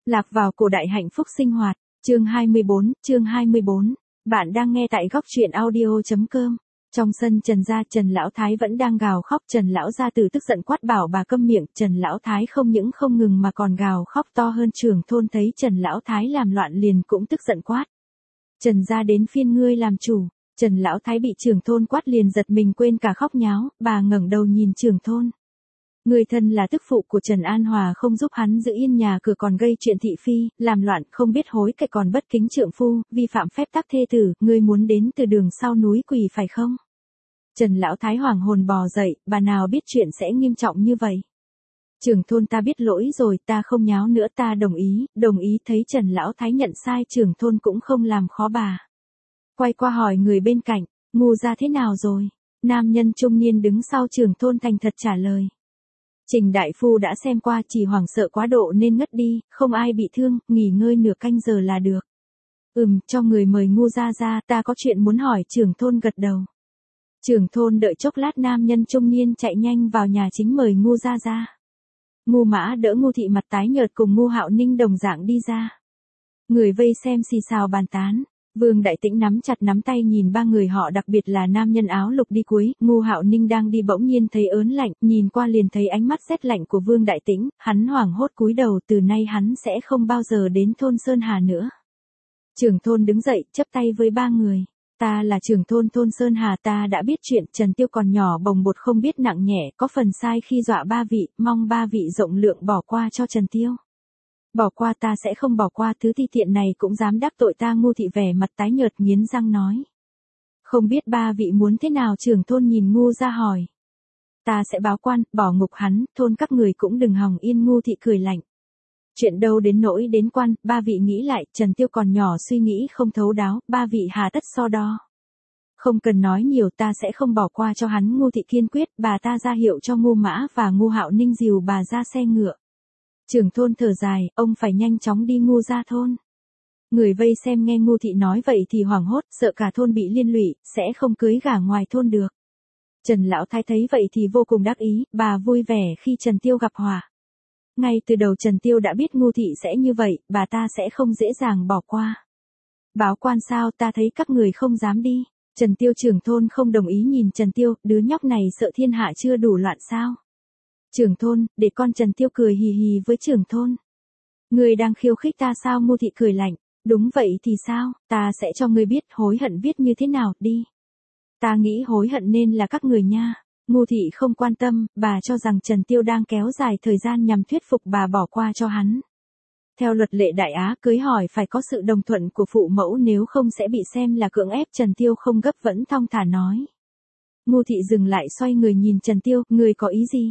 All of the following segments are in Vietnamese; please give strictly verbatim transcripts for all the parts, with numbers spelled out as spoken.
Lạc vào cổ đại hạnh phúc sinh hoạt, chương hai mươi bốn, chương hai mươi bốn. Bạn đang nghe tại góc truyện audio chấm com. Trong sân Trần gia, Trần Lão Thái vẫn đang gào khóc. Trần Lão gia tử tức giận quát bảo bà câm miệng. Trần Lão Thái không những không ngừng mà còn gào khóc to hơn. Trưởng thôn thấy Trần Lão Thái làm loạn liền cũng tức giận quát. Trần gia đến phiên ngươi làm chủ. Trần Lão Thái bị trưởng thôn quát liền giật mình quên cả khóc nháo. Bà ngẩng đầu nhìn trưởng thôn. Người thân là tức phụ của Trần An Hòa không giúp hắn giữ yên nhà cửa còn gây chuyện thị phi, làm loạn, không biết hối cải còn bất kính trượng phu, vi phạm phép tắc thê tử, ngươi muốn đến từ đường sau núi quỳ phải không? Trần Lão Thái hoàng hồn bò dậy, bà nào biết chuyện sẽ nghiêm trọng như vậy? Trưởng thôn ta biết lỗi rồi, ta không nháo nữa, ta đồng ý, đồng ý. Thấy Trần Lão Thái nhận sai, trưởng thôn cũng không làm khó bà. Quay qua hỏi người bên cạnh, ngu ra thế nào rồi? Nam nhân trung niên đứng sau trưởng thôn thành thật trả lời. Trình đại phu đã xem qua, chỉ hoảng sợ quá độ nên ngất đi, không ai bị thương, nghỉ ngơi nửa canh giờ là được. Ừm, cho người mời ngu ra ra, ta có chuyện muốn hỏi. Trưởng thôn gật đầu. Trưởng thôn đợi chốc lát, nam nhân trung niên chạy nhanh vào nhà chính mời ngu ra ra. Ngu Mã đỡ Ngu Thị mặt tái nhợt cùng Ngu Hạo Ninh đồng dạng đi ra. Người vây xem xì xào bàn tán. Vương Đại Tĩnh nắm chặt nắm tay nhìn ba người họ, đặc biệt là nam nhân áo lục đi cuối. Ngu Hạo Ninh đang đi bỗng nhiên thấy ớn lạnh, nhìn qua liền thấy ánh mắt rét lạnh của Vương Đại Tĩnh, hắn hoảng hốt cúi đầu, từ nay hắn sẽ không bao giờ đến thôn Sơn Hà nữa. Trưởng thôn đứng dậy, chắp tay với ba người. Ta là trưởng thôn thôn Sơn Hà, ta đã biết chuyện. Trần Tiêu còn nhỏ bồng bột không biết nặng nhẹ, có phần sai khi dọa ba vị, mong ba vị rộng lượng bỏ qua cho Trần Tiêu. Bỏ qua, ta sẽ không bỏ qua, thứ thi tiện này cũng dám đắc tội ta. Ngu Thị vẻ mặt tái nhợt nghiến răng nói. Không biết ba vị muốn thế nào? Trưởng thôn nhìn Ngu ra hỏi. Ta sẽ báo quan, bỏ ngục hắn, thôn các người cũng đừng hòng yên. Ngu Thị cười lạnh. Chuyện đâu đến nỗi đến quan, ba vị nghĩ lại. Trần Tiêu còn nhỏ suy nghĩ không thấu đáo, ba vị hà tất so đo. Không cần nói nhiều, ta sẽ không bỏ qua cho hắn. Ngu Thị kiên quyết, bà ta ra hiệu cho Ngu Mã và Ngu Hạo Ninh dìu bà ra xe ngựa. Trưởng thôn thở dài, ông phải nhanh chóng đi Ngu ra thôn. Người vây xem nghe Ngu Thị nói vậy thì hoảng hốt, sợ cả thôn bị liên lụy, sẽ không cưới gả ngoài thôn được. Trần Lão Thái thấy vậy thì vô cùng đắc ý, bà vui vẻ khi Trần Tiêu gặp họa. Ngay từ đầu Trần Tiêu đã biết Ngu Thị sẽ như vậy, bà ta sẽ không dễ dàng bỏ qua. Báo quan sao? Ta thấy các người không dám đi. Trần Tiêu trưởng thôn không đồng ý nhìn Trần Tiêu, đứa nhóc này sợ thiên hạ chưa đủ loạn sao? Trưởng thôn, để con. Trần Tiêu cười hì hì với trưởng thôn. Người đang khiêu khích ta sao? Ngu Thị cười lạnh. Đúng vậy thì sao, ta sẽ cho ngươi biết hối hận viết như thế nào, đi. Ta nghĩ hối hận nên là các người nha. Ngu Thị không quan tâm, bà cho rằng Trần Tiêu đang kéo dài thời gian nhằm thuyết phục bà bỏ qua cho hắn. Theo luật lệ Đại Á, cưới hỏi phải có sự đồng thuận của phụ mẫu, nếu không sẽ bị xem là cưỡng ép. Trần Tiêu không gấp vẫn thong thả nói. Ngu Thị dừng lại xoay người nhìn Trần Tiêu, người có ý gì?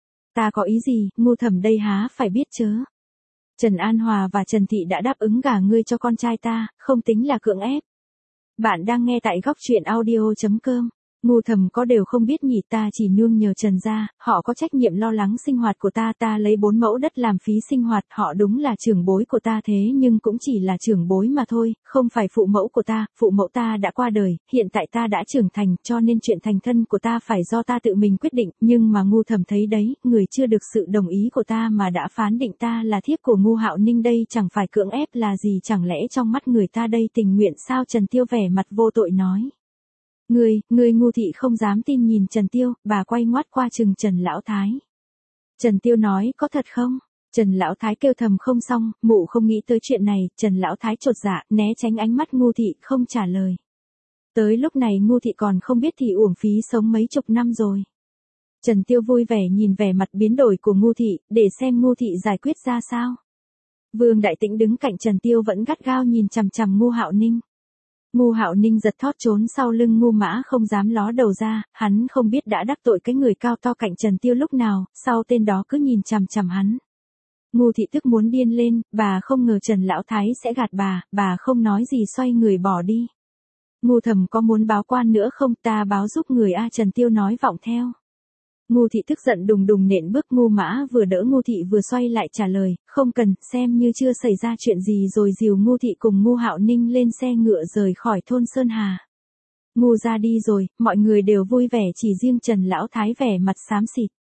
Ta có ý gì? Ngu Thẩm đây há phải biết chớ. Trần An Hòa và Trần Thị đã đáp ứng gả ngươi cho con trai ta, không tính là cưỡng ép. Bạn đang nghe tại góc truyện audio chấm com. Ngu Thẩm có đều không biết nhỉ, ta chỉ nương nhờ Trần gia, họ có trách nhiệm lo lắng sinh hoạt của ta, ta lấy bốn mẫu đất làm phí sinh hoạt, họ đúng là trưởng bối của ta thế nhưng cũng chỉ là trưởng bối mà thôi, không phải phụ mẫu của ta, phụ mẫu ta đã qua đời, hiện tại ta đã trưởng thành, cho nên chuyện thành thân của ta phải do ta tự mình quyết định, nhưng mà Ngu Thẩm thấy đấy, người chưa được sự đồng ý của ta mà đã phán định ta là thiếp của Ngu Hạo Ninh, đây chẳng phải cưỡng ép là gì, chẳng lẽ trong mắt người ta đây tình nguyện sao? Trần Tiêu vẻ mặt vô tội nói. Ngươi, ngươi. Ngu Thị không dám tin nhìn Trần Tiêu, bà quay ngoắt qua chừng Trần Lão Thái. Trần Tiêu nói, có thật không? Trần Lão Thái kêu thầm không xong, mụ không nghĩ tới chuyện này. Trần Lão Thái chột dạ, né tránh ánh mắt Ngu Thị, không trả lời. Tới lúc này Ngu Thị còn không biết thì uổng phí sống mấy chục năm rồi. Trần Tiêu vui vẻ nhìn vẻ mặt biến đổi của Ngu Thị, để xem Ngu Thị giải quyết ra sao. Vương Đại Tĩnh đứng cạnh Trần Tiêu vẫn gắt gao nhìn chằm chằm Ngu Hạo Ninh. Ngu Hạo Ninh giật thót trốn sau lưng Ngu Mã, không dám ló đầu ra, hắn không biết đã đắc tội cái người cao to cạnh Trần Tiêu lúc nào, sau tên đó cứ nhìn chằm chằm hắn. Ngu Thị tức muốn điên lên, bà không ngờ Trần Lão Thái sẽ gạt bà, bà không nói gì xoay người bỏ đi. Ngu Thẩm có muốn báo quan nữa không? Ta báo giúp người a. Trần Tiêu nói vọng theo. Ngu Thị tức giận đùng đùng nện bước. Ngu Mã vừa đỡ Ngu Thị vừa xoay lại trả lời, không cần, xem như chưa xảy ra chuyện gì, rồi dìu Ngu Thị cùng Ngu Hạo Ninh lên xe ngựa rời khỏi thôn Sơn Hà. Ngu ra đi rồi, mọi người đều vui vẻ, chỉ riêng Trần Lão Thái vẻ mặt xám xịt.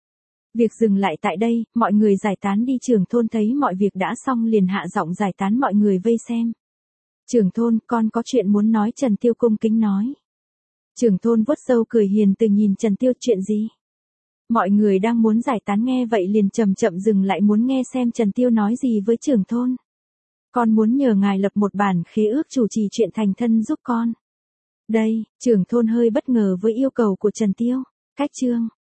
Việc dừng lại tại đây, mọi người giải tán đi. Trưởng thôn thấy mọi việc đã xong liền hạ giọng giải tán mọi người vây xem. Trưởng thôn, con có chuyện muốn nói. Trần Tiêu cung kính nói. Trưởng thôn vuốt râu cười hiền từ nhìn Trần Tiêu, chuyện gì? Mọi người đang muốn giải tán nghe vậy liền chậm chậm dừng lại muốn nghe xem Trần Tiêu nói gì với trưởng thôn. Con muốn nhờ ngài lập một bản khế ước chủ trì chuyện thành thân giúp con. Đây, trưởng thôn hơi bất ngờ với yêu cầu của Trần Tiêu. Cách chương